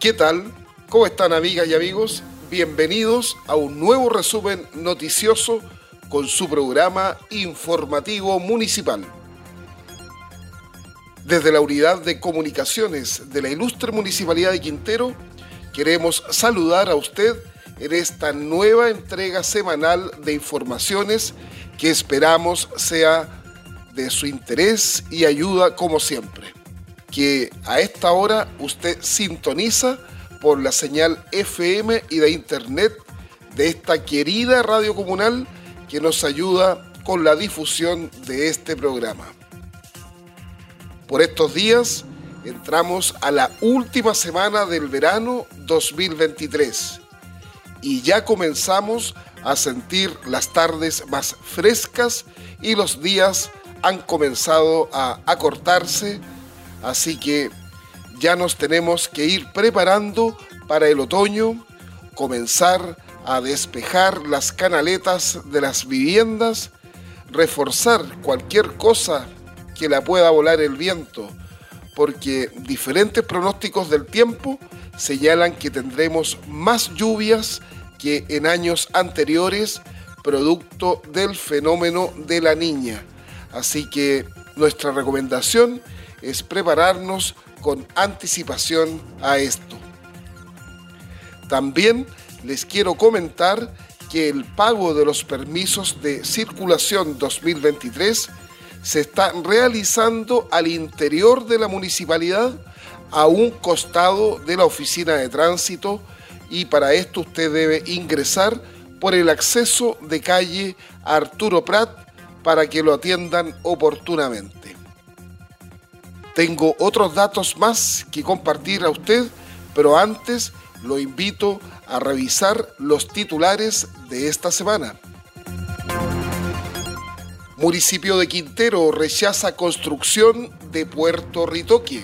¿Qué tal? ¿Cómo están, amigas y amigos? Bienvenidos a un nuevo resumen noticioso con su programa informativo municipal. Desde la Unidad de Comunicaciones de la Ilustre Municipalidad de Quintero, queremos saludar a usted en esta nueva entrega semanal de informaciones que esperamos sea de su interés y ayuda como siempre. Que a esta hora usted sintoniza por la señal FM y de Internet de esta querida radio comunal que nos ayuda con la difusión de este programa. Por estos días entramos a la última semana del verano 2023 y ya comenzamos a sentir las tardes más frescas y los días han comenzado a acortarse. Así que ya nos tenemos que ir preparando para el otoño, comenzar a despejar las canaletas de las viviendas, reforzar cualquier cosa que la pueda volar el viento, porque diferentes pronósticos del tiempo señalan que tendremos más lluvias que en años anteriores, producto del fenómeno de la Niña. Así que nuestra recomendación es prepararnos con anticipación a esto. También les quiero comentar que el pago de los permisos de circulación 2023 se está realizando al interior de la municipalidad a un costado de la oficina de tránsito y para esto usted debe ingresar por el acceso de calle Arturo Prat para que lo atiendan oportunamente. Tengo otros datos más que compartir a usted, pero antes lo invito a revisar los titulares de esta semana. Municipio de Quintero rechaza construcción de Puerto Ritoque.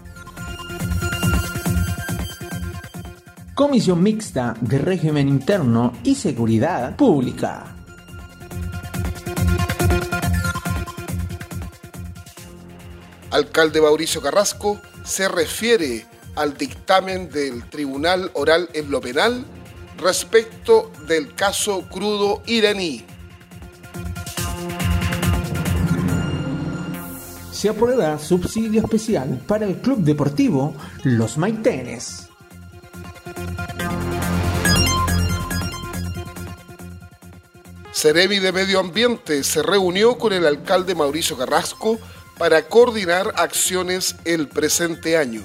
Comisión Mixta de Régimen Interno y Seguridad Pública. Alcalde Mauricio Carrasco se refiere al dictamen del Tribunal Oral en lo Penal respecto del caso crudo iraní. Se aprueba subsidio especial para el Club Deportivo Los Maitenes. Seremi de Medio Ambiente se reunió con el alcalde Mauricio Carrasco para coordinar acciones el presente año.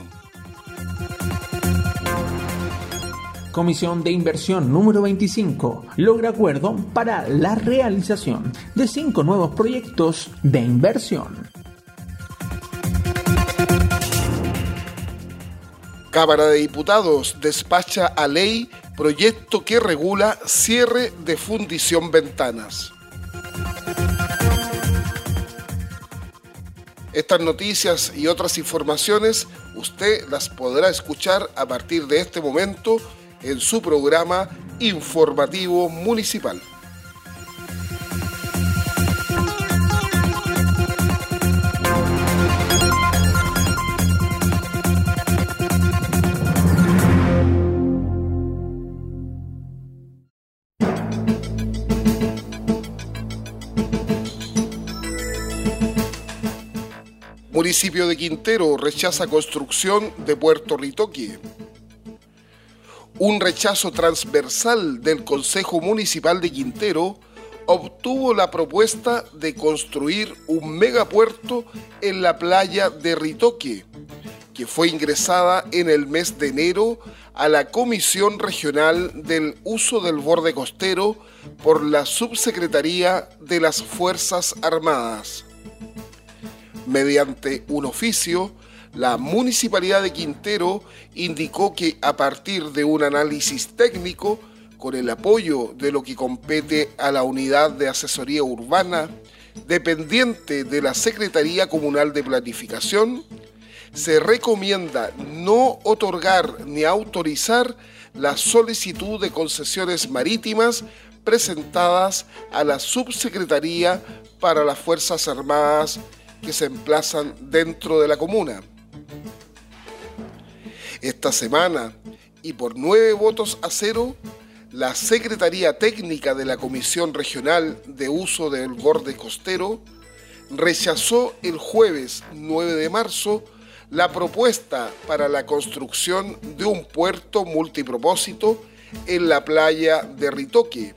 Comisión de Inversión número 25 logra acuerdo para la realización de 5 nuevos proyectos de inversión. Cámara de Diputados despacha a ley proyecto que regula cierre de fundición ventanas. Estas noticias y otras informaciones usted las podrá escuchar a partir de este momento en su programa informativo municipal. Municipio de Quintero rechaza construcción de Puerto Ritoque. Un rechazo transversal del Consejo Municipal de Quintero obtuvo la propuesta de construir un megapuerto en la playa de Ritoque, que fue ingresada en el mes de enero a la Comisión Regional del Uso del Borde Costero por la Subsecretaría de las Fuerzas Armadas. Mediante un oficio, la Municipalidad de Quintero indicó que a partir de un análisis técnico, con el apoyo de lo que compete a la Unidad de Asesoría Urbana, dependiente de la Secretaría Comunal de Planificación, se recomienda no otorgar ni autorizar la solicitud de concesiones marítimas presentadas a la Subsecretaría para las Fuerzas Armadas que se emplazan dentro de la comuna. Esta semana, y por 9 votos a 0, la Secretaría Técnica de la Comisión Regional de Uso del Borde Costero rechazó el jueves 9 de marzo la propuesta para la construcción de un puerto multipropósito en la playa de Ritoque.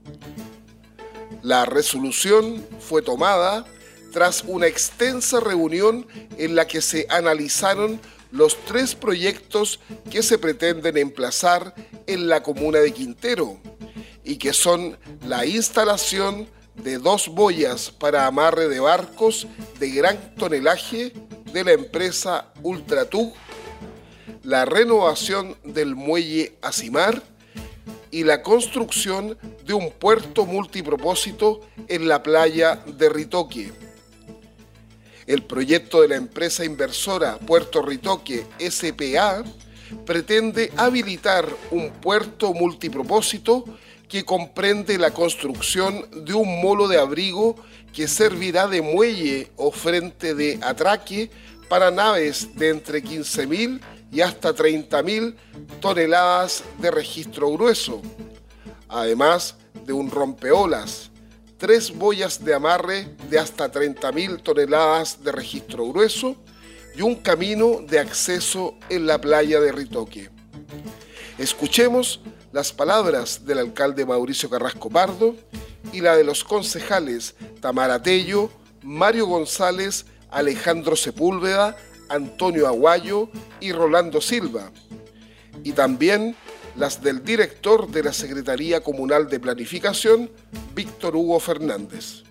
La resolución fue tomada tras una extensa reunión en la que se analizaron los 3 proyectos que se pretenden emplazar en la comuna de Quintero y que son la instalación de 2 boyas para amarre de barcos de gran tonelaje de la empresa Ultratug, la renovación del muelle Asimar y la construcción de un puerto multipropósito en la playa de Ritoque. El proyecto de la empresa inversora Puerto Ritoque S.p.A. pretende habilitar un puerto multipropósito que comprende la construcción de un molo de abrigo que servirá de muelle o frente de atraque para naves de entre 15.000 y hasta 30.000 toneladas de registro grueso, además de un rompeolas, 3 boyas de amarre de hasta 30.000 toneladas de registro grueso y un camino de acceso en la playa de Ritoque. Escuchemos las palabras del alcalde Mauricio Carrasco Pardo y la de los concejales Tamara Tello, Mario González, Alejandro Sepúlveda, Antonio Aguayo y Rolando Silva, y también las del director de la Secretaría Comunal de Planificación, Víctor Hugo Fernández.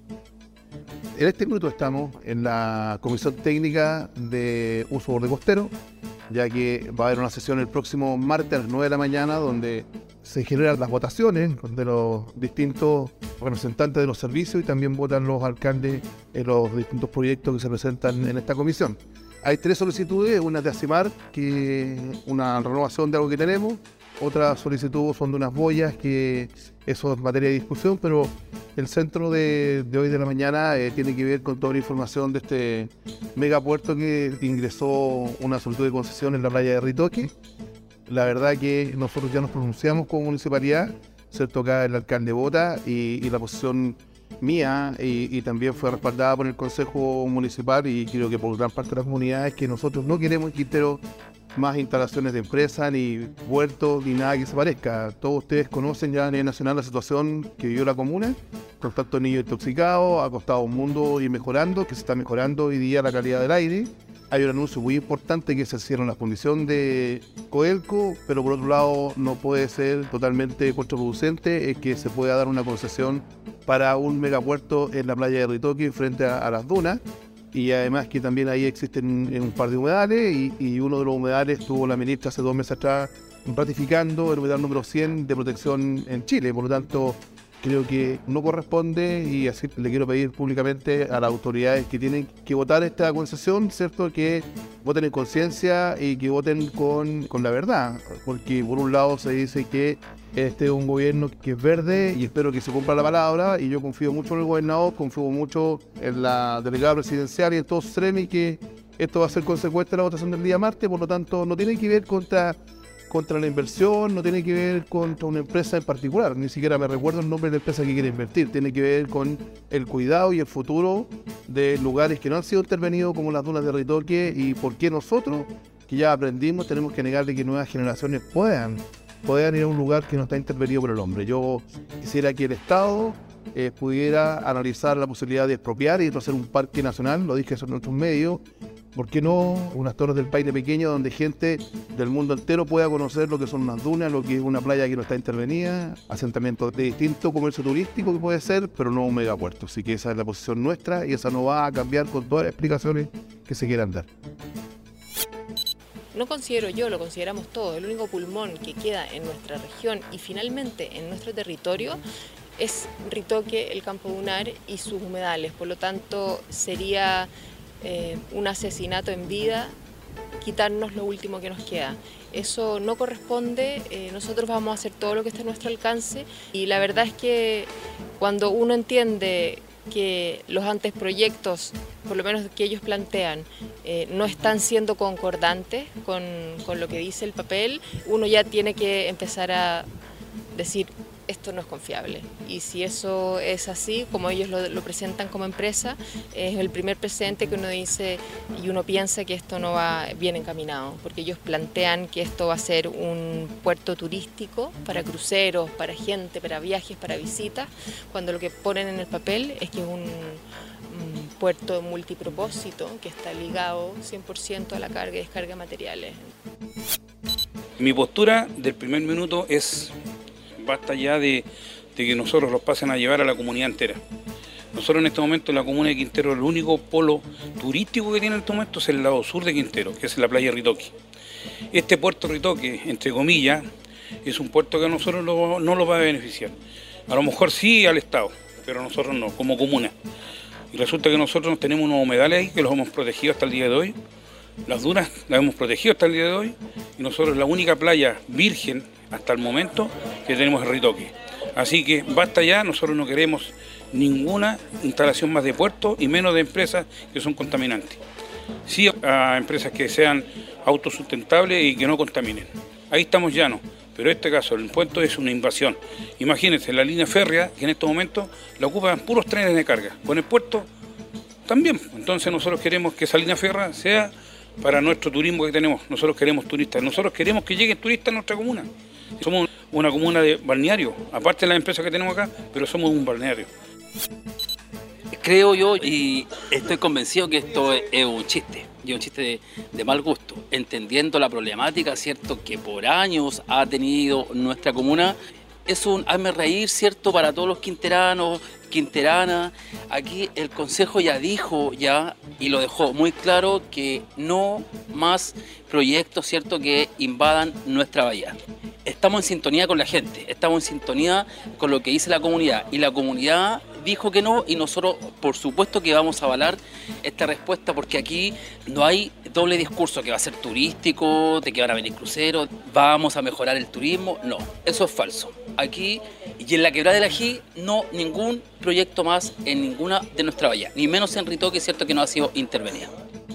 En este minuto estamos en la Comisión Técnica de Uso Borde Costero, ya que va a haber una sesión el próximo martes a las 9 de la mañana donde se generan las votaciones de los distintos representantes de los servicios y también votan los alcaldes en los distintos proyectos que se presentan en esta comisión. Hay 3 solicitudes, una de Asimar, que es una renovación de algo que tenemos, otra solicitud son de unas boyas, que eso es materia de discusión, pero el centro de hoy de la mañana tiene que ver con toda la información de este megapuerto que ingresó una solicitud de concesión en la playa de Ritoque. La verdad que nosotros ya nos pronunciamos como municipalidad, ¿cierto? Acá el alcalde vota y la posición mía y también fue respaldada por el Consejo Municipal y creo que por gran parte de las comunidades, que nosotros no queremos en Quintero más instalaciones de empresas, ni puertos, ni nada que se parezca. Todos ustedes conocen ya a nivel nacional la situación que vivió la comuna, con tantos niños intoxicados, ha costado un mundo ir mejorando, que se está mejorando hoy día la calidad del aire. Hay un anuncio muy importante que se hicieron la condición de Codelco, pero por otro lado no puede ser totalmente contraproducente, es que se pueda dar una concesión para un megapuerto en la playa de Ritoque frente a las dunas. Y además que también ahí existen un par de humedales y uno de los humedales tuvo la ministra hace 2 meses atrás ratificando el humedal número 100 de protección en Chile. Por lo tanto, creo que no corresponde y así le quiero pedir públicamente a las autoridades que tienen que votar esta concesión, ¿cierto? Que voten en conciencia y que voten con la verdad. Porque por un lado se dice que este es un gobierno que es verde y espero que se cumpla la palabra y yo confío mucho en el gobernador, confío mucho en la delegada presidencial y en todos sus y que esto va a ser consecuente de la votación del día martes, por lo tanto no tiene que ver contra la inversión, no tiene que ver contra una empresa en particular, ni siquiera me recuerdo el nombre de la empresa que quiere invertir, tiene que ver con el cuidado y el futuro de lugares que no han sido intervenidos como las dunas de Ritoque y por qué nosotros, que ya aprendimos, tenemos que negarle que nuevas generaciones puedan ir a un lugar que no está intervenido por el hombre. Yo quisiera que el Estado pudiera analizar la posibilidad de expropiar y hacer un parque nacional, lo dije en nuestros medios. ¿Por qué no unas Torres del Paine pequeño donde gente del mundo entero pueda conocer lo que son unas dunas, lo que es una playa que no está intervenida, asentamientos de distinto comercio turístico que puede ser, pero no un megapuerto? Así que esa es la posición nuestra y esa no va a cambiar con todas las explicaciones que se quieran dar. No considero yo, lo consideramos todos, el único pulmón que queda en nuestra región y finalmente en nuestro territorio es Ritoque, el Campo Dunar y sus humedales. Por lo tanto, sería un asesinato en vida quitarnos lo último que nos queda. Eso no corresponde, nosotros vamos a hacer todo lo que esté a nuestro alcance y la verdad es que cuando uno entiende que los anteproyectos, por lo menos que ellos plantean, no están siendo concordantes con lo que dice el papel, uno ya tiene que empezar a decir, esto no es confiable. Y si eso es así, como ellos lo presentan como empresa, es el primer precedente que uno dice y uno piensa que esto no va bien encaminado, porque ellos plantean que esto va a ser un puerto turístico para cruceros, para gente, para viajes, para visitas, cuando lo que ponen en el papel es que es un puerto multipropósito que está ligado 100% a la carga y descarga de materiales. Mi postura del primer minuto es: basta ya de que nosotros los pasen a llevar a la comunidad entera. Nosotros en este momento en la comuna de Quintero el único polo turístico que tiene en este momento es el lado sur de Quintero, que es la playa Ritoque. Este puerto Ritoque, entre comillas, es un puerto que a nosotros no lo va a beneficiar. A lo mejor sí al Estado, pero a nosotros no, como comuna. Y resulta que nosotros tenemos unos humedales ahí que los hemos protegido hasta el día de hoy. Las dunas las hemos protegido hasta el día de hoy y nosotros la única playa virgen hasta el momento que tenemos es Ritoque. Así que basta ya, nosotros no queremos ninguna instalación más de puerto y menos de empresas que son contaminantes. Sí a empresas que sean autosustentables y que no contaminen. Ahí estamos llanos, pero en este caso el puerto es una invasión. Imagínense, la línea férrea que en estos momentos la ocupan puros trenes de carga, con el puerto también. Entonces nosotros queremos que esa línea férrea sea para nuestro turismo que tenemos. Nosotros queremos turistas, nosotros queremos que lleguen turistas a nuestra comuna. Somos una comuna de balneario, aparte de las empresas que tenemos acá, pero somos un balneario. Creo yo y estoy convencido que esto es un chiste, y un chiste de mal gusto, entendiendo la problemática, cierto, que por años ha tenido nuestra comuna. Es un hazme reír, cierto, para todos los quinteranos, quinteranas. Aquí el Consejo ya dijo y lo dejó muy claro que no más proyectos, cierto, que invadan nuestra bahía. Estamos en sintonía con la gente, estamos en sintonía con lo que dice la comunidad y la comunidad dijo que no y nosotros por supuesto que vamos a avalar esta respuesta porque aquí no hay doble discurso que va a ser turístico, de que van a venir cruceros, vamos a mejorar el turismo, no, eso es falso. Aquí y en la Quebrada del Ají no ningún proyecto más en ninguna de nuestra bahía, ni menos en Ritoque, cierto, que no ha sido intervenida.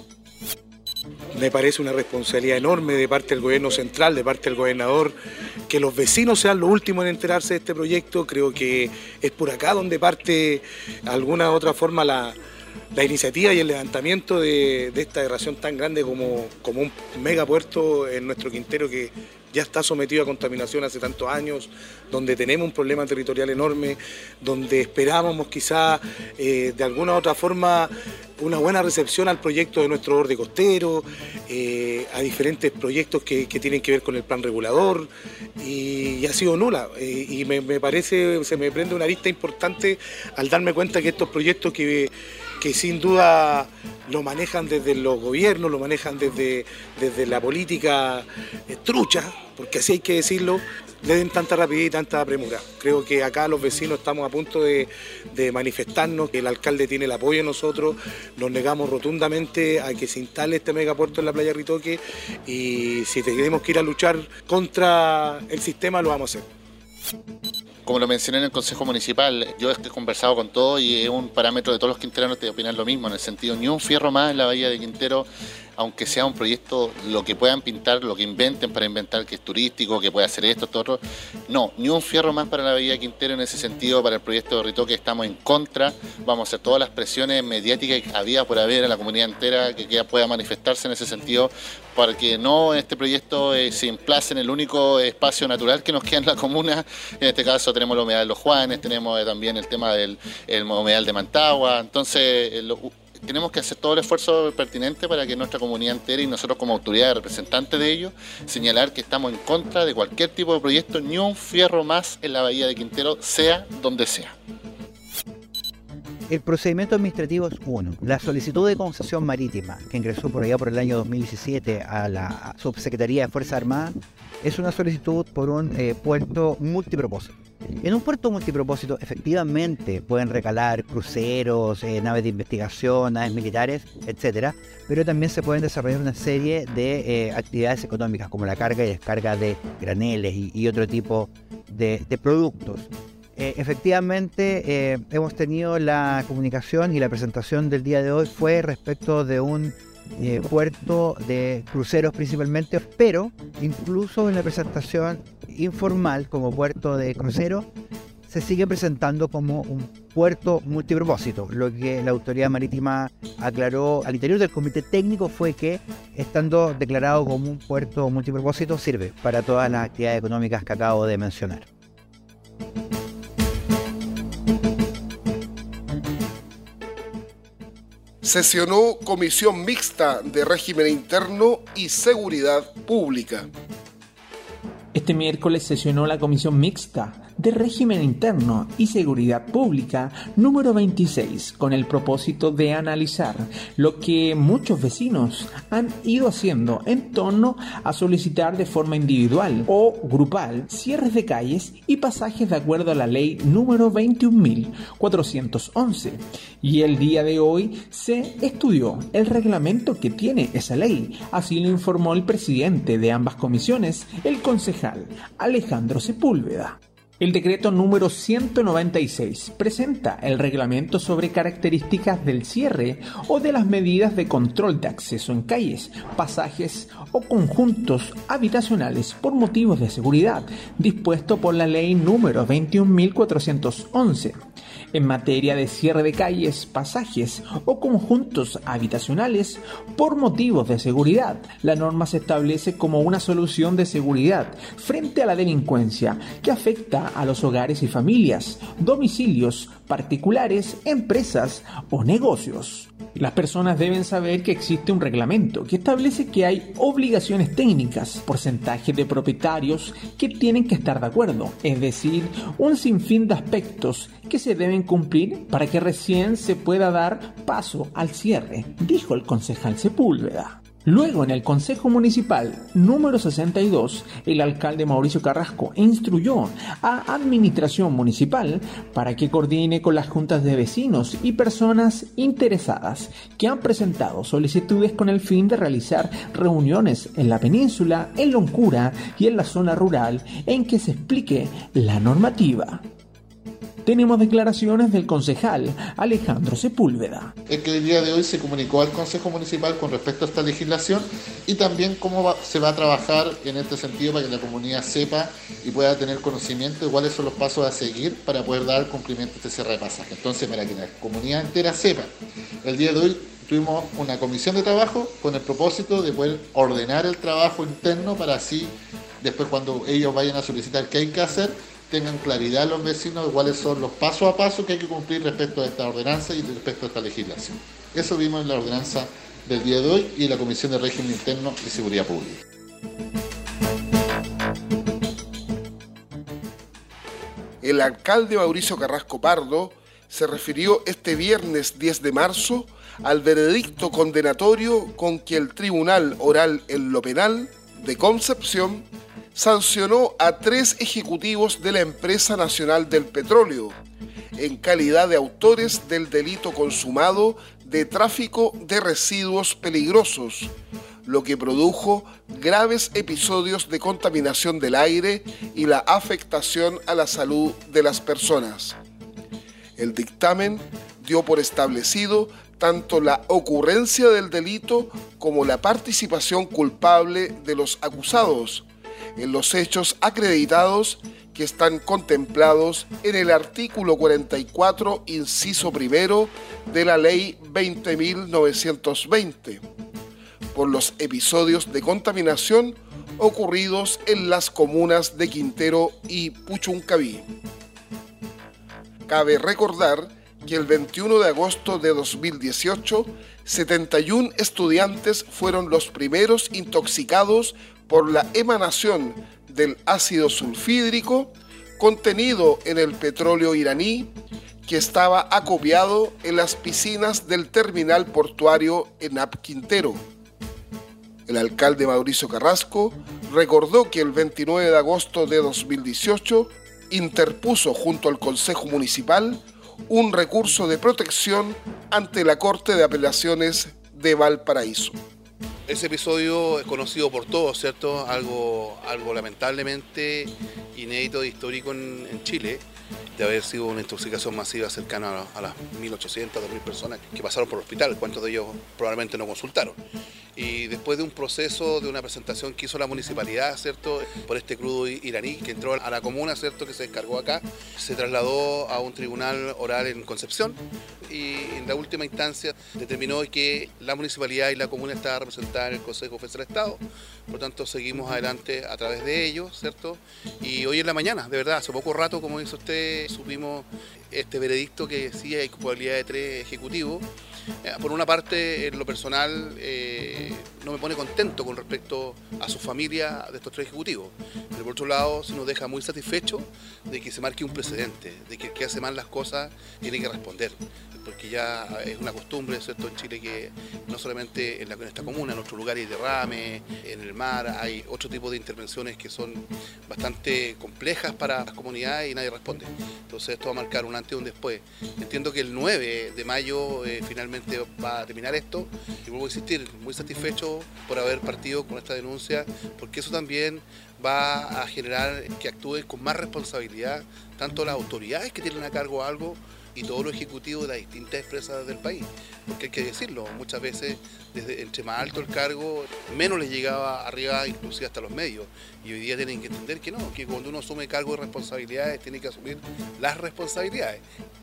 Me parece una responsabilidad enorme de parte del gobierno central, de parte del gobernador, que los vecinos sean los últimos en enterarse de este proyecto. Creo que es por acá donde parte de alguna u otra forma la iniciativa y el levantamiento de esta aberración tan grande como un megapuerto en nuestro Quintero que ya está sometido a contaminación hace tantos años, donde tenemos un problema territorial enorme, donde esperábamos quizá de alguna u otra forma una buena recepción al proyecto de nuestro borde costero, a diferentes proyectos que tienen que ver con el plan regulador, y ha sido nula. Y me parece, se me prende una vista importante al darme cuenta que estos proyectos que sin duda lo manejan desde los gobiernos, lo manejan desde la política trucha, porque así hay que decirlo, le den tanta rapidez y tanta premura. Creo que acá los vecinos estamos a punto de manifestarnos, que el alcalde tiene el apoyo de nosotros, nos negamos rotundamente a que se instale este megapuerto en la playa Ritoque y si tenemos que ir a luchar contra el sistema lo vamos a hacer. Como lo mencioné en el Consejo Municipal, yo he conversado con todos y es un parámetro de todos los quinteranos de opinar lo mismo, en el sentido ni un fierro más en la bahía de Quintero, aunque sea un proyecto, lo que puedan pintar, lo que inventen para inventar que es turístico, que puede hacer esto, otro. No, ni un fierro más para la bahía de Quintero en ese sentido, para el proyecto de Ritoque estamos en contra, vamos a hacer todas las presiones mediáticas que había por haber a la comunidad entera que pueda manifestarse en ese sentido, para que no este proyecto se emplace en el único espacio natural que nos queda en la comuna. En este caso tenemos el humedal de Los Juanes, tenemos también el tema del humedal de Mantagua, entonces tenemos que hacer todo el esfuerzo pertinente para que nuestra comunidad entera y nosotros como autoridades representantes de ellos, señalar que estamos en contra de cualquier tipo de proyecto, ni un fierro más en la bahía de Quintero, sea donde sea. El procedimiento administrativo es uno. La solicitud de concesión marítima, que ingresó por allá por el año 2017 a la Subsecretaría de Fuerzas Armadas, es una solicitud por un puerto multipropósito. En un puerto multipropósito efectivamente pueden recalar cruceros, naves de investigación, naves militares, etcétera, pero también se pueden desarrollar una serie de actividades económicas como la carga y descarga de graneles y otro tipo de productos. Efectivamente, hemos tenido la comunicación y la presentación del día de hoy fue respecto de un puerto de cruceros principalmente, pero incluso en la presentación informal como puerto de crucero se sigue presentando como un puerto multipropósito. Lo que la autoridad marítima aclaró al interior del comité técnico fue que, estando declarado como un puerto multipropósito, sirve para todas las actividades económicas que acabo de mencionar. Sesionó Comisión Mixta de Régimen Interno y Seguridad Pública. Este miércoles sesionó la Comisión Mixta de Régimen Interno y Seguridad Pública número 26 con el propósito de analizar lo que muchos vecinos han ido haciendo en torno a solicitar de forma individual o grupal cierres de calles y pasajes de acuerdo a la ley número 21.411, y el día de hoy se estudió el reglamento que tiene esa ley. Así lo informó el presidente de ambas comisiones, el concejal Alejandro Sepúlveda. El decreto número 196 presenta el reglamento sobre características del cierre o de las medidas de control de acceso en calles, pasajes o conjuntos habitacionales por motivos de seguridad, dispuesto por la ley número 21.411. En materia de cierre de calles, pasajes o conjuntos habitacionales por motivos de seguridad, la norma se establece como una solución de seguridad frente a la delincuencia que afecta a los hogares y familias, domicilios particulares, empresas o negocios. Las personas deben saber que existe un reglamento que establece que hay obligaciones técnicas, porcentaje de propietarios que tienen que estar de acuerdo, es decir, un sinfín de aspectos que se deben cumplir para que recién se pueda dar paso al cierre, dijo el concejal Sepúlveda. Luego, en el Consejo Municipal número 62, el alcalde Mauricio Carrasco instruyó a Administración Municipal para que coordine con las juntas de vecinos y personas interesadas que han presentado solicitudes con el fin de realizar reuniones en la península, en Loncura y en la zona rural en que se explique la normativa. Tenemos declaraciones del concejal Alejandro Sepúlveda. Es que el día de hoy se comunicó al Consejo Municipal con respecto a esta legislación y también cómo se va a trabajar en este sentido para que la comunidad sepa y pueda tener conocimiento de cuáles son los pasos a seguir para poder dar cumplimiento a este cierre de pasaje. Entonces, para que la comunidad entera sepa, el día de hoy tuvimos una comisión de trabajo con el propósito de poder ordenar el trabajo interno para así, después cuando ellos vayan a solicitar qué hay que hacer, tengan claridad los vecinos de cuáles son los pasos a paso que hay que cumplir respecto a esta ordenanza y respecto a esta legislación. Eso vimos en la ordenanza del día de hoy y en la Comisión de Régimen Interno y Seguridad Pública. El alcalde Mauricio Carrasco Pardo se refirió este viernes 10 de marzo al veredicto condenatorio con que el Tribunal Oral en lo Penal de Concepción sancionó a 3 ejecutivos de la Empresa Nacional del Petróleo en calidad de autores del delito consumado de tráfico de residuos peligrosos, lo que produjo graves episodios de contaminación del aire y la afectación a la salud de las personas. El dictamen dio por establecido tanto la ocurrencia del delito como la participación culpable de los acusados en los hechos acreditados que están contemplados en el artículo 44, inciso primero de la Ley 20.920, por los episodios de contaminación ocurridos en las comunas de Quintero y Puchuncaví. Cabe recordar que el 21 de agosto de 2018, 71 estudiantes fueron los primeros intoxicados por la emanación del ácido sulfídrico contenido en el petróleo iraní que estaba acopiado en las piscinas del terminal portuario ENAP Quintero. El alcalde Mauricio Carrasco recordó que el 29 de agosto de 2018 interpuso junto al Consejo Municipal un recurso de protección ante la Corte de Apelaciones de Valparaíso. Ese episodio es conocido por todos, ¿cierto? Algo lamentablemente inédito e histórico en Chile, de haber sido una intoxicación masiva cercana a las 1.800, 2.000 personas que pasaron por el hospital, cuántos de ellos probablemente no consultaron. Y después de un proceso, de una presentación que hizo la municipalidad, ¿cierto? Por este crudo iraní que entró a la comuna, ¿cierto? Que se descargó acá, se trasladó a un tribunal oral en Concepción y en la última instancia determinó que la municipalidad y la comuna estaban representadas en el Consejo Defensor del Estado. Por lo tanto, seguimos adelante a través de ellos, ¿cierto? Y hoy en la mañana, de verdad, hace poco rato, como dice usted, supimos este veredicto que sí hay culpabilidad de 3 ejecutivos. Por una parte, en lo personal, no me pone contento con respecto a su familia de estos 3 ejecutivos. Pero por otro lado, sí nos deja muy satisfechos de que se marque un precedente, de que el que hace mal las cosas tiene que responder. Porque ya es una costumbre, ¿cierto?, en Chile, que no solamente en esta comuna, en otros lugares hay derrames, en el mar, hay otro tipo de intervenciones que son bastante complejas para las comunidades y nadie responde. Entonces esto va a marcar un antes y un después. Entiendo que el 9 de mayo finalmente va a terminar esto y vuelvo a insistir, muy satisfecho por haber partido con esta denuncia, porque eso también va a generar que actúen con más responsabilidad tanto las autoridades que tienen a cargo algo y todos los ejecutivos de las distintas empresas del país, porque hay que decirlo, muchas veces entre más alto el cargo, menos les llegaba arriba, inclusive hasta los medios, y hoy día tienen que entender que no, que cuando uno asume cargos de responsabilidades, tiene que asumir las responsabilidades.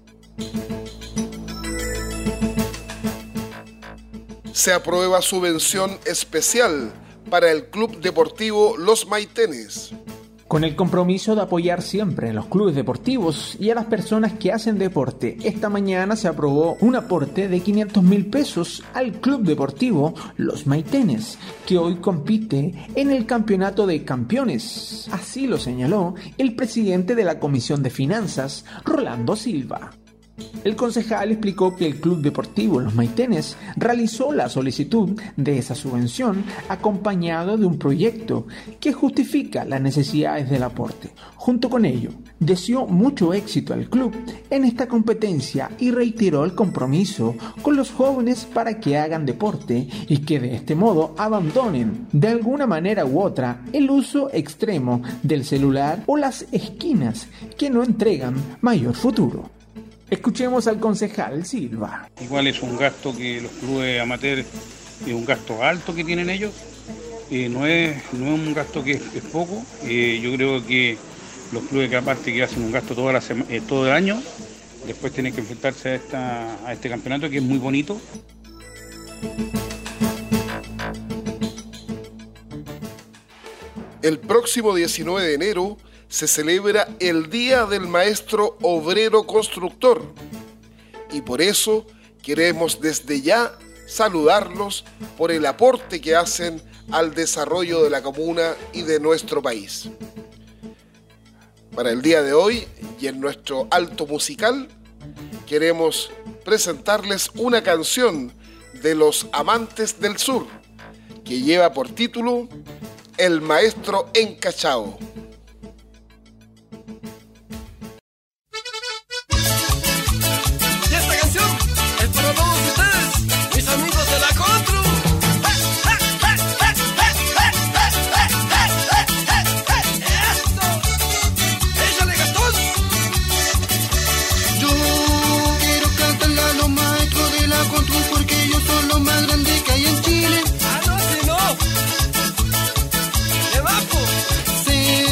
Se aprueba subvención especial para el Club Deportivo Los Maitenes. Con el compromiso de apoyar siempre a los clubes deportivos y a las personas que hacen deporte, esta mañana se aprobó un aporte de 500.000 pesos al Club Deportivo Los Maitenes, que hoy compite en el Campeonato de Campeones. Así lo señaló el presidente de la Comisión de Finanzas, Rolando Silva. El concejal explicó que el Club Deportivo Los Maitenes realizó la solicitud de esa subvención acompañado de un proyecto que justifica las necesidades del aporte. Junto con ello, deseó mucho éxito al club en esta competencia y reiteró el compromiso con los jóvenes para que hagan deporte y que de este modo abandonen de alguna manera u otra el uso extremo del celular o las esquinas que no entregan mayor futuro. Escuchemos al concejal Silva. Igual es un gasto que los clubes amateurs, es un gasto alto que tienen ellos, no es un gasto que es poco. Yo creo que los clubes que aparte que hacen un gasto todo el año, después tienen que enfrentarse a este campeonato que es muy bonito. El próximo 19 de enero se celebra el Día del Maestro Obrero Constructor y por eso queremos desde ya saludarlos por el aporte que hacen al desarrollo de la comuna y de nuestro país. Para el día de hoy y en nuestro alto musical queremos presentarles una canción de los Amantes del Sur que lleva por título El Maestro Encachao. Sí.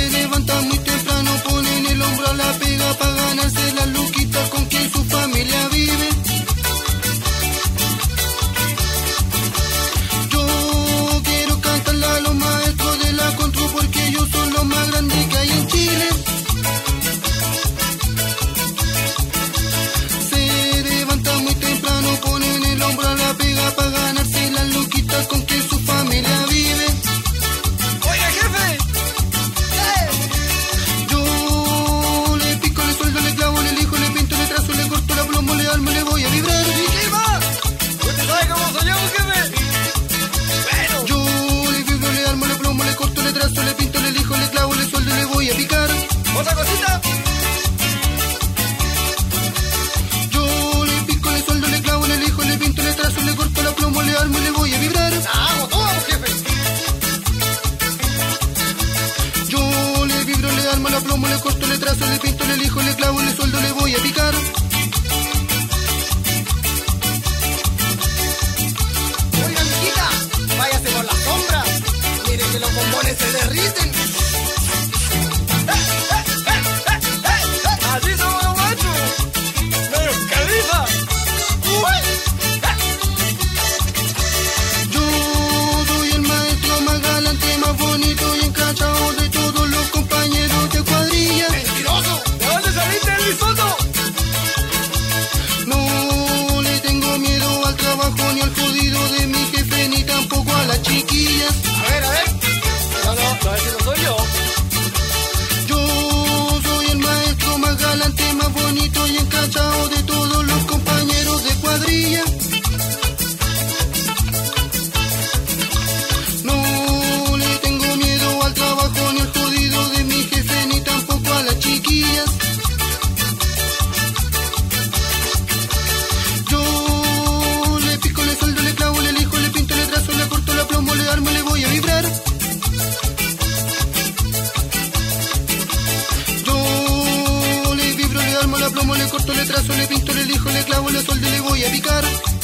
plomo, le corto, le trazo, le pinto, le lijo, le clavo, le soldo y le voy a picar.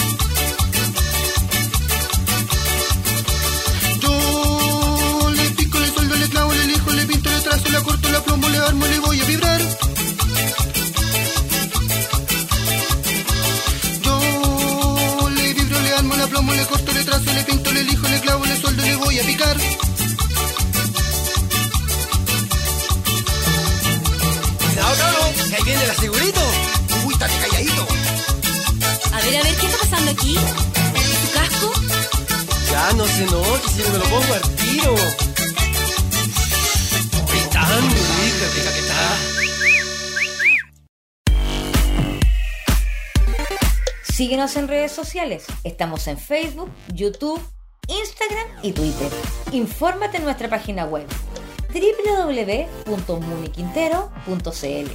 Yo le pico, le soldo, le clavo, le lijo, le pinto, le trazo, le corto, le plomo, le armo, le voy a vibrar. Yo le vibro, le armo, le plomo, le corto, le trazo, le pinto, le lijo, le clavo, le soldo y le voy a picar. Cuidado, cabrón, que ahí viene la segurito. Uy, estate calladito. A ver, ¿qué está pasando aquí? ¿Y tu casco? Ya, no se note, si me lo pongo al tiro. Uy, tan rica que está. Síguenos en redes sociales. Estamos en Facebook, YouTube, Instagram y Twitter. Infórmate en nuestra página web www.muniquintero.cl.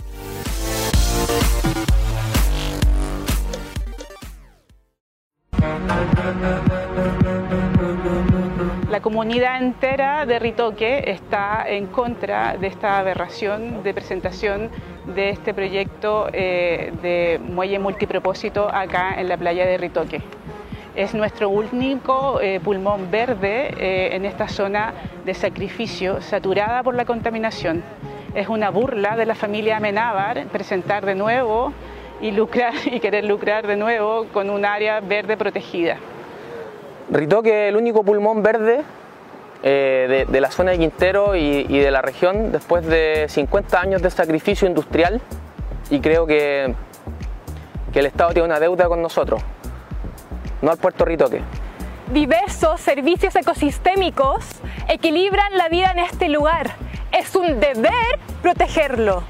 La comunidad entera de Ritoque está en contra de esta aberración de presentación de este proyecto de muelle multipropósito acá en la playa de Ritoque. Es nuestro único pulmón verde en esta zona de sacrificio saturada por la contaminación. Es una burla de la familia Amenábar presentar de nuevo y querer lucrar de nuevo con un área verde protegida. Ritoque es el único pulmón verde de la zona de Quintero y de la región después de 50 años de sacrificio industrial, y creo que el Estado tiene una deuda con nosotros, no al puerto Ritoque. Diversos servicios ecosistémicos equilibran la vida en este lugar. Es un deber protegerlo.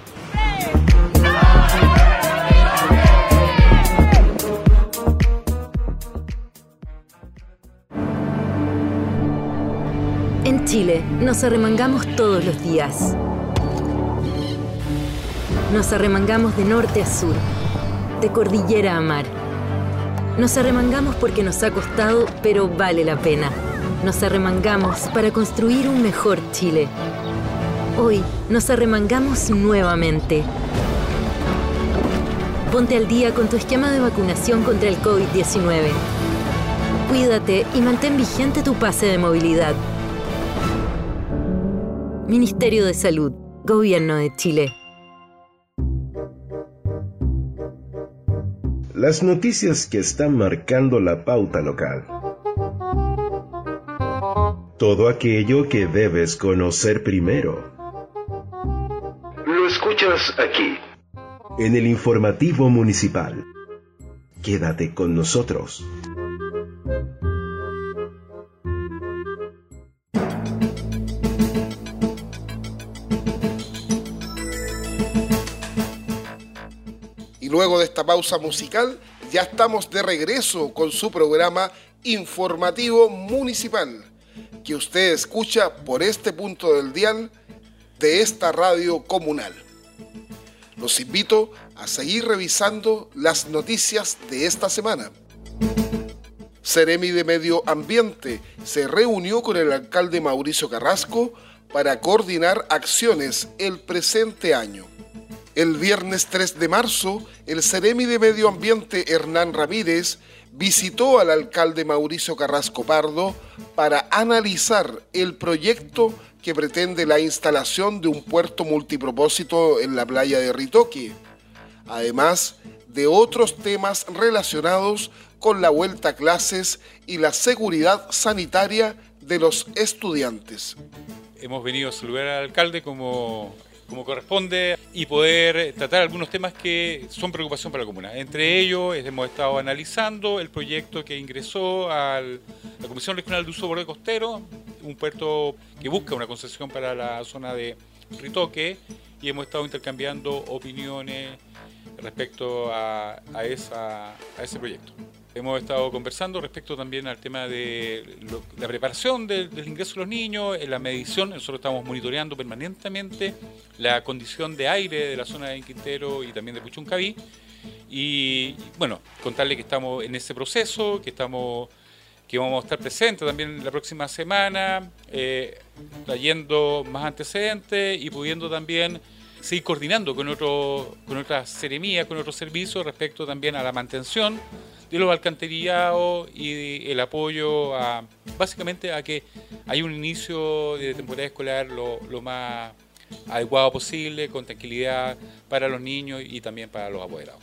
En Chile nos arremangamos todos los días. Nos arremangamos de norte a sur, de cordillera a mar. Nos arremangamos porque nos ha costado, pero vale la pena. Nos arremangamos para construir un mejor Chile. Hoy nos arremangamos nuevamente. Ponte al día con tu esquema de vacunación contra el COVID-19. Cuídate y mantén vigente tu pase de movilidad. Ministerio de Salud, Gobierno de Chile. Las noticias que están marcando la pauta local. Todo aquello que debes conocer primero. Lo escuchas aquí, en el informativo municipal. Quédate con nosotros. Luego de esta pausa musical, ya estamos de regreso con su programa informativo municipal, que usted escucha por este punto del dial de esta radio comunal. Los invito a seguir revisando las noticias de esta semana. Seremi de Medio Ambiente se reunió con el alcalde Mauricio Carrasco para coordinar acciones el presente año. El viernes 3 de marzo, el Seremi de Medio Ambiente Hernán Ramírez visitó al alcalde Mauricio Carrasco Pardo para analizar el proyecto que pretende la instalación de un puerto multipropósito en la playa de Ritoque, además de otros temas relacionados con la vuelta a clases y la seguridad sanitaria de los estudiantes. Hemos venido a saludar al alcalde como corresponde y poder tratar algunos temas que son preocupación para la comuna. Entre ellos hemos estado analizando el proyecto que ingresó a la Comisión Regional de Uso Borde Costero, un puerto que busca una concesión para la zona de Ritoque, y hemos estado intercambiando opiniones respecto a ese proyecto. Hemos estado conversando respecto también al tema de la preparación del ingreso de los niños, en la medición. Nosotros estamos monitoreando permanentemente la condición de aire de la zona de Quintero y también de Puchuncaví. Y bueno, contarle que estamos en ese proceso, que vamos a estar presentes también la próxima semana, trayendo más antecedentes y pudiendo también seguir coordinando con otras seremías, con otros servicios respecto también a la mantención de los alcantarillados y el apoyo básicamente a que haya un inicio de temporada escolar lo más adecuado posible, con tranquilidad para los niños y también para los apoderados.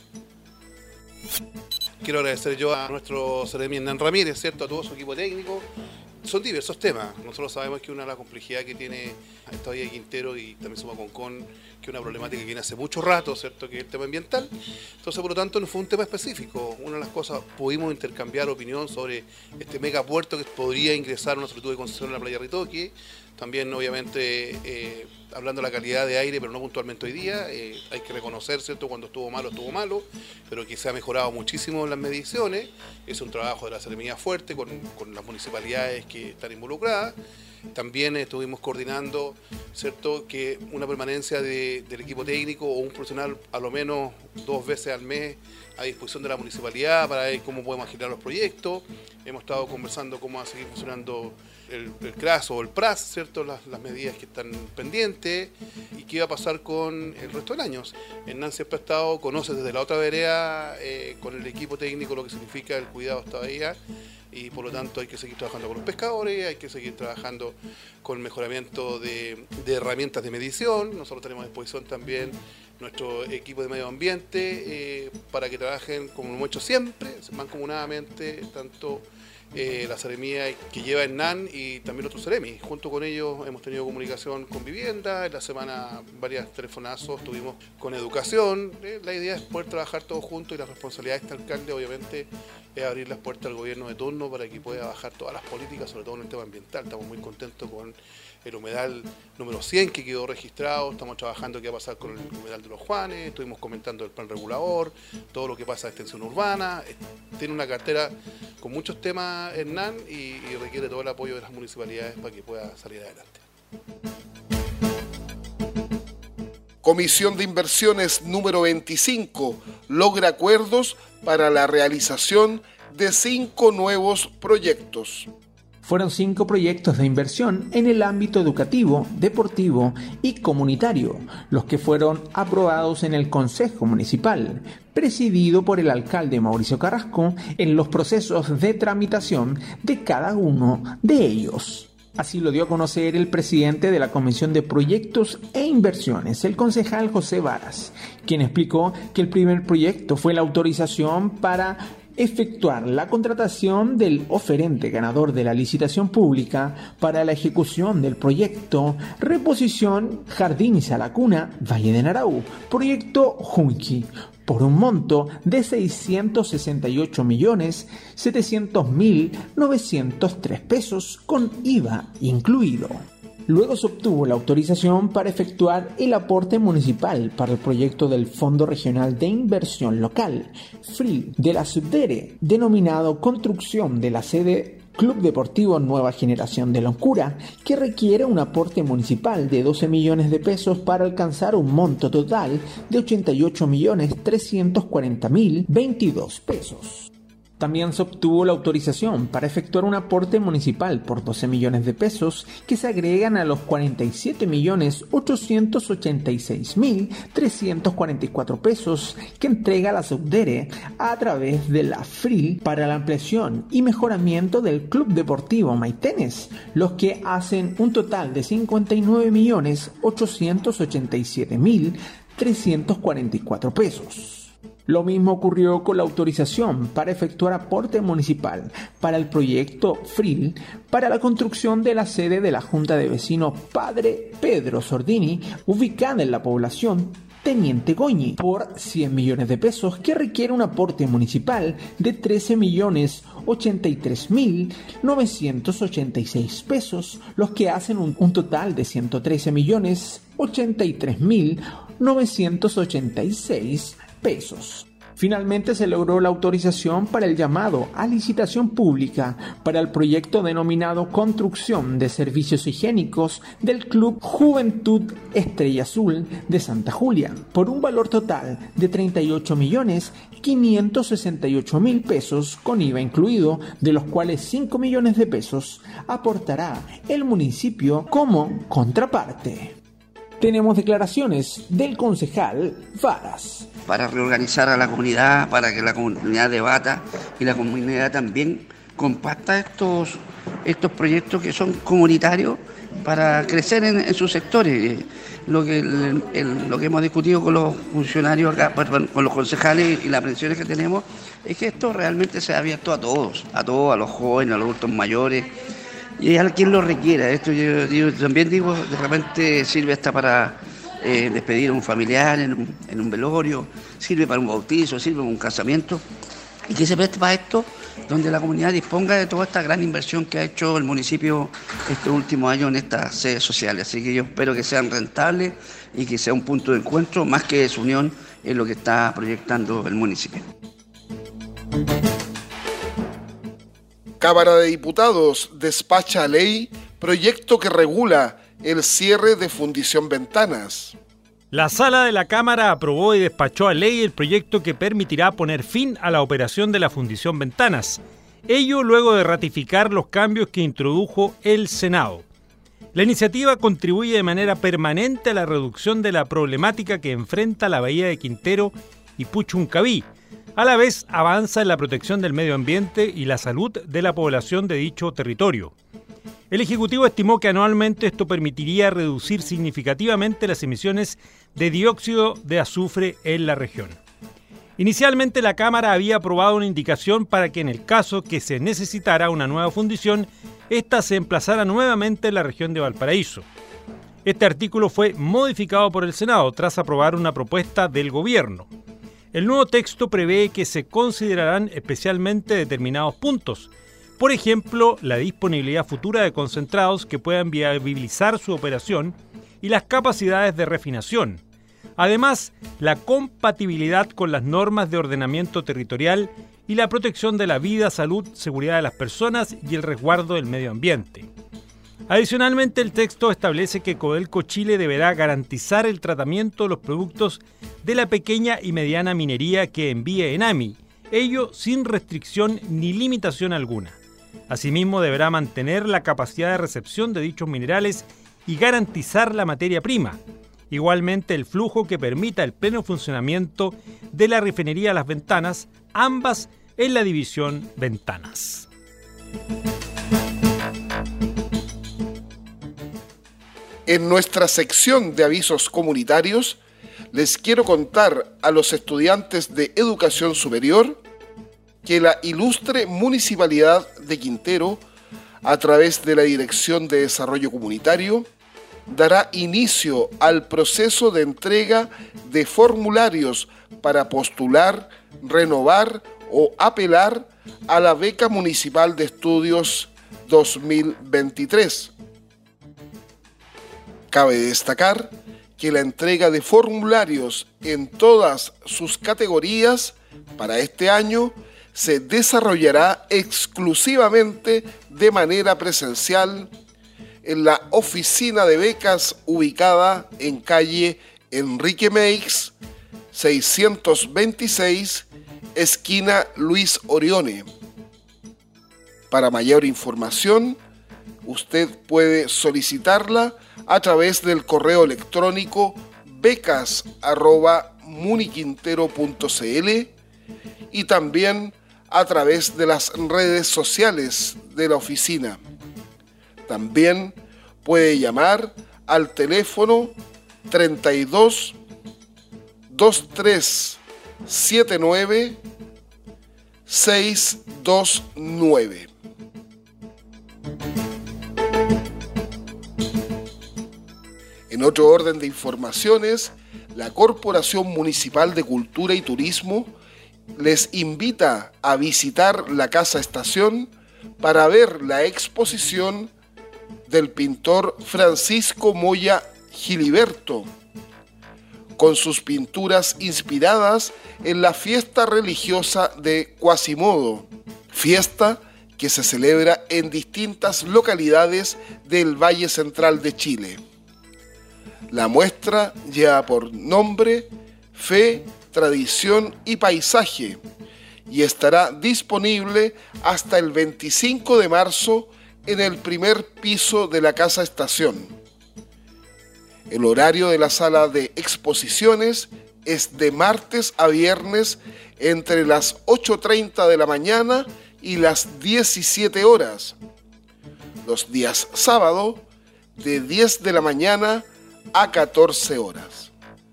Quiero agradecer yo a nuestro seremi Hernán Ramírez, ¿cierto? A todo su equipo técnico. Son diversos temas. Nosotros sabemos que una de las complejidades que tiene esta vía de Quintero y también suma Concón, que es una problemática que viene hace mucho rato, ¿cierto? Que es el tema ambiental. Entonces, por lo tanto, no fue un tema específico. Una de las cosas, pudimos intercambiar opinión sobre este megapuerto que podría ingresar a una solicitud de concesión en la playa Ritoque. También, obviamente, hablando de la calidad de aire, pero no puntualmente hoy día, hay que reconocer, ¿cierto? Cuando estuvo malo, pero que se ha mejorado muchísimo en las mediciones. Es un trabajo de la Seremía fuerte con las municipalidades que están involucradas. También estuvimos coordinando, ¿cierto?, que una permanencia del equipo técnico o un profesional a lo menos 2 veces al mes a disposición de la municipalidad para ver cómo podemos agitar los proyectos. Hemos estado conversando cómo va a seguir funcionando el CRAS o el PRAS, ¿cierto?, las medidas que están pendientes y qué va a pasar con el resto del año. Hernán siempre ha estado, conoce desde la otra vereda con el equipo técnico lo que significa el cuidado esta bahía. Y por lo tanto hay que seguir trabajando con los pescadores, hay que seguir trabajando con el mejoramiento de herramientas de medición. Nosotros tenemos a disposición también nuestro equipo de medio ambiente para que trabajen como lo hemos hecho siempre, mancomunadamente, tanto la Seremía que lleva Hernán y también otros Seremi. Junto con ellos hemos tenido comunicación con vivienda, en la semana varias telefonazos tuvimos con educación. La idea es poder trabajar todos juntos y la responsabilidad de este alcalde obviamente es abrir las puertas al gobierno de turno para que pueda bajar todas las políticas, sobre todo en el tema ambiental. Estamos muy contentos con el humedal número 100 que quedó registrado, estamos trabajando qué va a pasar con el humedal de los Juanes, estuvimos comentando el plan regulador, todo lo que pasa en extensión urbana. Tiene una cartera con muchos temas, Hernán, y requiere todo el apoyo de las municipalidades para que pueda salir adelante. Comisión de Inversiones número 25 logra acuerdos para la realización de 5 nuevos proyectos. Fueron 5 proyectos de inversión en el ámbito educativo, deportivo y comunitario, los que fueron aprobados en el Consejo Municipal, presidido por el alcalde Mauricio Carrasco, en los procesos de tramitación de cada uno de ellos. Así lo dio a conocer el presidente de la Comisión de Proyectos e Inversiones, el concejal José Varas, quien explicó que el primer proyecto fue la autorización para efectuar la contratación del oferente ganador de la licitación pública para la ejecución del proyecto Reposición Jardines a la Cuna Valle de Narau, proyecto Junqui, por un monto de 668.700.903 pesos con IVA incluido. Luego se obtuvo la autorización para efectuar el aporte municipal para el proyecto del Fondo Regional de Inversión Local, FRIL, de la Subdere, denominado Construcción de la Sede Club Deportivo Nueva Generación de Loncura, que requiere un aporte municipal de 12 millones de pesos para alcanzar un monto total de 88.340.022 pesos. También se obtuvo la autorización para efectuar un aporte municipal por 12 millones de pesos que se agregan a los 47.886.344 pesos que entrega la Subdere a través de la FRIL para la ampliación y mejoramiento del Club Deportivo Maitenes, los que hacen un total de 59.887.344 pesos. Lo mismo ocurrió con la autorización para efectuar aporte municipal para el proyecto FRIL para la construcción de la sede de la Junta de Vecinos Padre Pedro Sordini, ubicada en la población Teniente Goñi, por 100 millones de pesos, que requiere un aporte municipal de 13.083.986 pesos, los que hacen un total de 113.083.986 pesos. Finalmente se logró la autorización para el llamado a licitación pública para el proyecto denominado Construcción de Servicios Higiénicos del Club Juventud Estrella Azul de Santa Julia, por un valor total de 38.568.000 pesos con IVA incluido, de los cuales 5 millones de pesos aportará el municipio como contraparte. tenemos declaraciones del concejal Varas. Para reorganizar a la comunidad, para que la comunidad debata y la comunidad también comparta estos proyectos que son comunitarios para crecer en sus sectores. Lo que hemos discutido con los funcionarios acá, con los concejales y las presiones que tenemos, es que esto realmente se ha abierto a todos, a los jóvenes, a los adultos mayores, y a quien lo requiera. Esto yo también digo, de repente sirve hasta para despedir a un familiar en un velorio, sirve para un bautizo, sirve para un casamiento, y que se preste para esto, donde la comunidad disponga de toda esta gran inversión que ha hecho el municipio estos últimos años en estas sedes sociales. Así que yo espero que sean rentables y que sea un punto de encuentro, más que desunión, en lo que está proyectando el municipio. Cámara de Diputados despacha ley, proyecto que regula el cierre de Fundición Ventanas. La sala de la Cámara aprobó y despachó a ley el proyecto que permitirá poner fin a la operación de la Fundición Ventanas. Ello luego de ratificar los cambios que introdujo el Senado. La iniciativa contribuye de manera permanente a la reducción de la problemática que enfrenta la Bahía de Quintero y Puchuncaví. A la vez avanza en la protección del medio ambiente y la salud de la población de dicho territorio. El Ejecutivo estimó que anualmente esto permitiría reducir significativamente las emisiones de dióxido de azufre en la región. Inicialmente la Cámara había aprobado una indicación para que en el caso que se necesitara una nueva fundición, ésta se emplazara nuevamente en la región de Valparaíso. Este artículo fue modificado por el Senado tras aprobar una propuesta del Gobierno. El nuevo texto prevé que se considerarán especialmente determinados puntos. Por ejemplo, la disponibilidad futura de concentrados que puedan viabilizar su operación y las capacidades de refinación. Además, la compatibilidad con las normas de ordenamiento territorial y la protección de la vida, salud, seguridad de las personas y el resguardo del medio ambiente. Adicionalmente, el texto establece que Codelco Chile deberá garantizar el tratamiento de los productos de la pequeña y mediana minería que envíe ENAMI, ello sin restricción ni limitación alguna. Asimismo, deberá mantener la capacidad de recepción de dichos minerales y garantizar la materia prima. Igualmente, el flujo que permita el pleno funcionamiento de la refinería Las Ventanas, ambas en la división Ventanas. En nuestra sección de avisos comunitarios, les quiero contar a los estudiantes de educación superior que la ilustre Municipalidad de Quintero, a través de la Dirección de Desarrollo Comunitario, dará inicio al proceso de entrega de formularios para postular, renovar o apelar a la Beca Municipal de Estudios 2023. Cabe destacar que la entrega de formularios en todas sus categorías para este año se desarrollará exclusivamente de manera presencial en la oficina de becas ubicada en calle Enrique Meix, 626, esquina Luis Orione. Para mayor información, usted puede solicitarla a través del correo electrónico becas@muniquintero.cl y también a través de las redes sociales de la oficina. También puede llamar al teléfono 32 2379 629. En otro orden de informaciones, la Corporación Municipal de Cultura y Turismo les invita a visitar la Casa Estación para ver la exposición del pintor Francisco Moya Giliberto, con sus pinturas inspiradas en la fiesta religiosa de Quasimodo, fiesta que se celebra en distintas localidades del Valle Central de Chile. La muestra lleva por nombre Fe, Tradición y Paisaje y estará disponible hasta el 25 de marzo en el primer piso de la Casa Estación. El horario de la sala de exposiciones es de martes a viernes entre las 8:30 de la mañana y las 17 horas. Los días sábado de 10 de la mañana a 14 horas.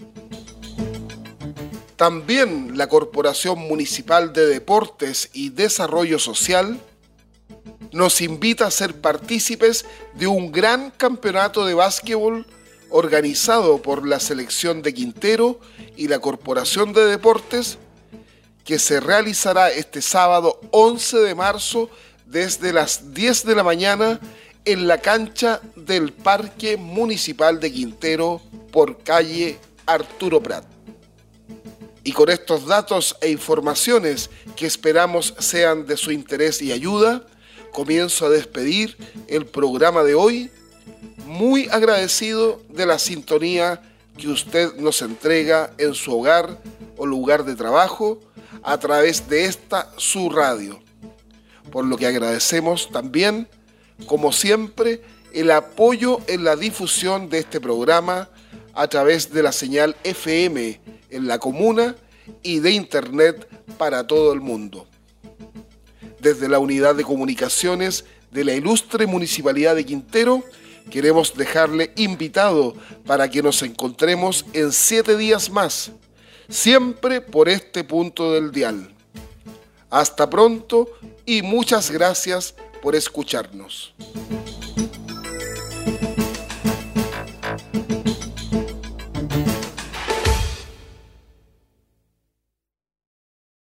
También la Corporación Municipal de Deportes y Desarrollo Social nos invita a ser partícipes de un gran campeonato de básquetbol organizado por la Selección de Quintero y la Corporación de Deportes, que se realizará este sábado 11 de marzo desde las 10 de la mañana en la cancha del Parque Municipal de Quintero por calle Arturo Prat. Y con estos datos e informaciones que esperamos sean de su interés y ayuda, comienzo a despedir el programa de hoy, muy agradecido de la sintonía que usted nos entrega en su hogar o lugar de trabajo a través de esta su radio. Por lo que agradecemos también, como siempre, el apoyo en la difusión de este programa a través de la señal FM en la comuna y de Internet para todo el mundo. Desde la Unidad de Comunicaciones de la Ilustre Municipalidad de Quintero, queremos dejarle invitado para que nos encontremos en 7 días más, siempre por este punto del dial. Hasta pronto y muchas gracias por escucharnos.